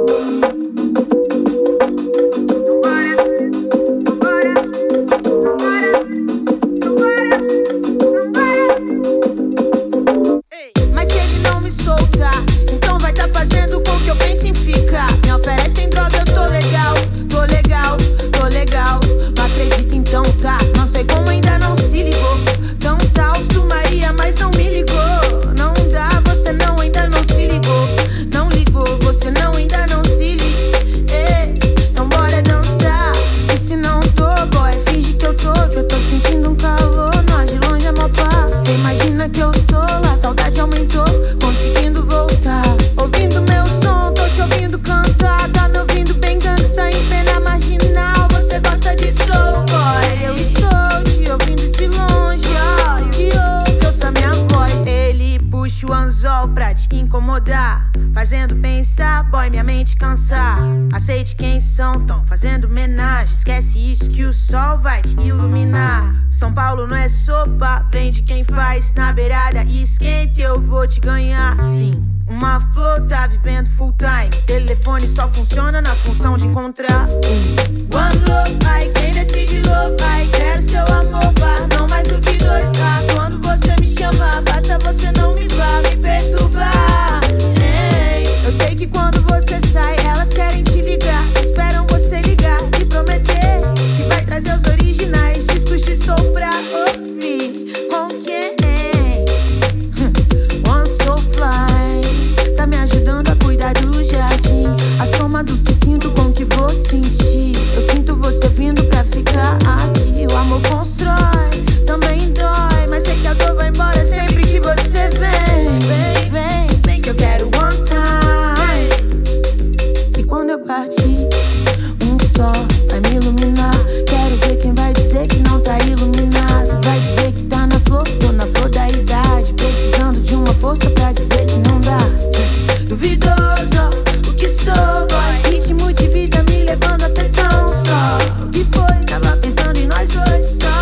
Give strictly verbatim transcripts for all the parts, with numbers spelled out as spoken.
Mas se ele não me soltar, então vai tá fazendo com que eu pense em ficar. Me oferecem droga, eu tô legal, tô legal, tô legal. Não acredito, então tá, não sei como ainda não se ligou. Tão tal, sumaria, mas não me ligou. Não dá, você não ainda não se ligou. Não ligou, você não ainda não se ligou. Então bora dançar, e se não tô, boy, finge que eu tô, que eu tô sentindo um calor. Nós de longe é mó pá, cê imagina que eu tô lá, saudade aumentou, conseguindo voltar. Ouvindo meu som, tô te ouvindo cantar. Tá me ouvindo bem gangsta, em pena marginal. Você gosta de soul, boy, eu estou te ouvindo de longe, ó. E o que ouve, ouça minha voz. Ele puxa o anzol pra te incomodar, fazendo pensar, boy, minha mente cansar. Aceite quem são, tão fazendo homenagem. Esquece isso que o sol vai te iluminar. São Paulo não é sopa, vem de quem faz. Na beirada esquenta, eu vou te ganhar. Sim, uma flor tá vivendo full time. Telefone só funciona na função de encontrar um one love, ai, quem decide love, ai, quero seu amor, par, não mais do que dois, tá? Quando você me chama, basta você não me vá me perturbar. Ei, eu sei que quando você sai, elas querem te ligar, esperam você ligar e prometer que vai trazer os originais discos de soul pra ouvir. Com quem? One Soul Fly tá me ajudando a cuidar do jardim. A soma do que sinto com o que vou sentir. Eu sinto você vindo pra ficar aqui. O amor constrói, também dói, mas sei que a dor vai embora sempre que você vem. Vem, vem, vem que eu quero one time. E quando eu partir, um só vai me iluminar. Quero ver quem vai dizer que não tá iluminado. Vai dizer que tá na flor, tô na flor da idade, precisando de uma força pra dizer que não dá. Duvidoso, o que sou, boy, ritmo de vida me levando a ser tão só. O que foi? Tava pensando em nós dois só.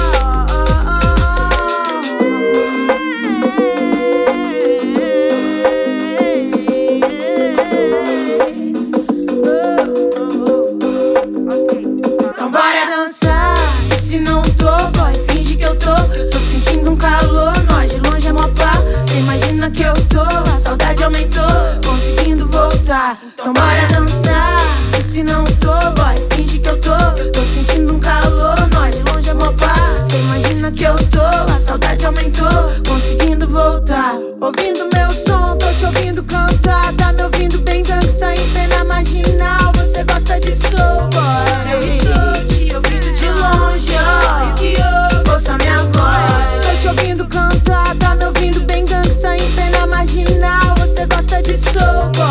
Então bora dançar, e se não tô, boy, finge que eu tô. Tô sentindo um calor, nós de longe é mó pá. Cê imagina que eu tô, a saudade aumentou, conseguindo voltar. Então bora dançar, e se não tô, boy, finge que eu tô. Tô sentindo um calor, nós de longe é mó pá. Cê imagina que eu tô, a saudade aumentou, conseguindo voltar. Ouvindo meu som, tô te ouvindo cantar. Tá me ouvindo bem gangsta, em pena marginal. Você gosta de soul, boy, eu estou te ouvindo de longe, ó. E o que ouve, ouça minha voz. Tô te ouvindo cantar, tá me ouvindo bem gangsta, em pena marginal. Você gosta de soul, boy.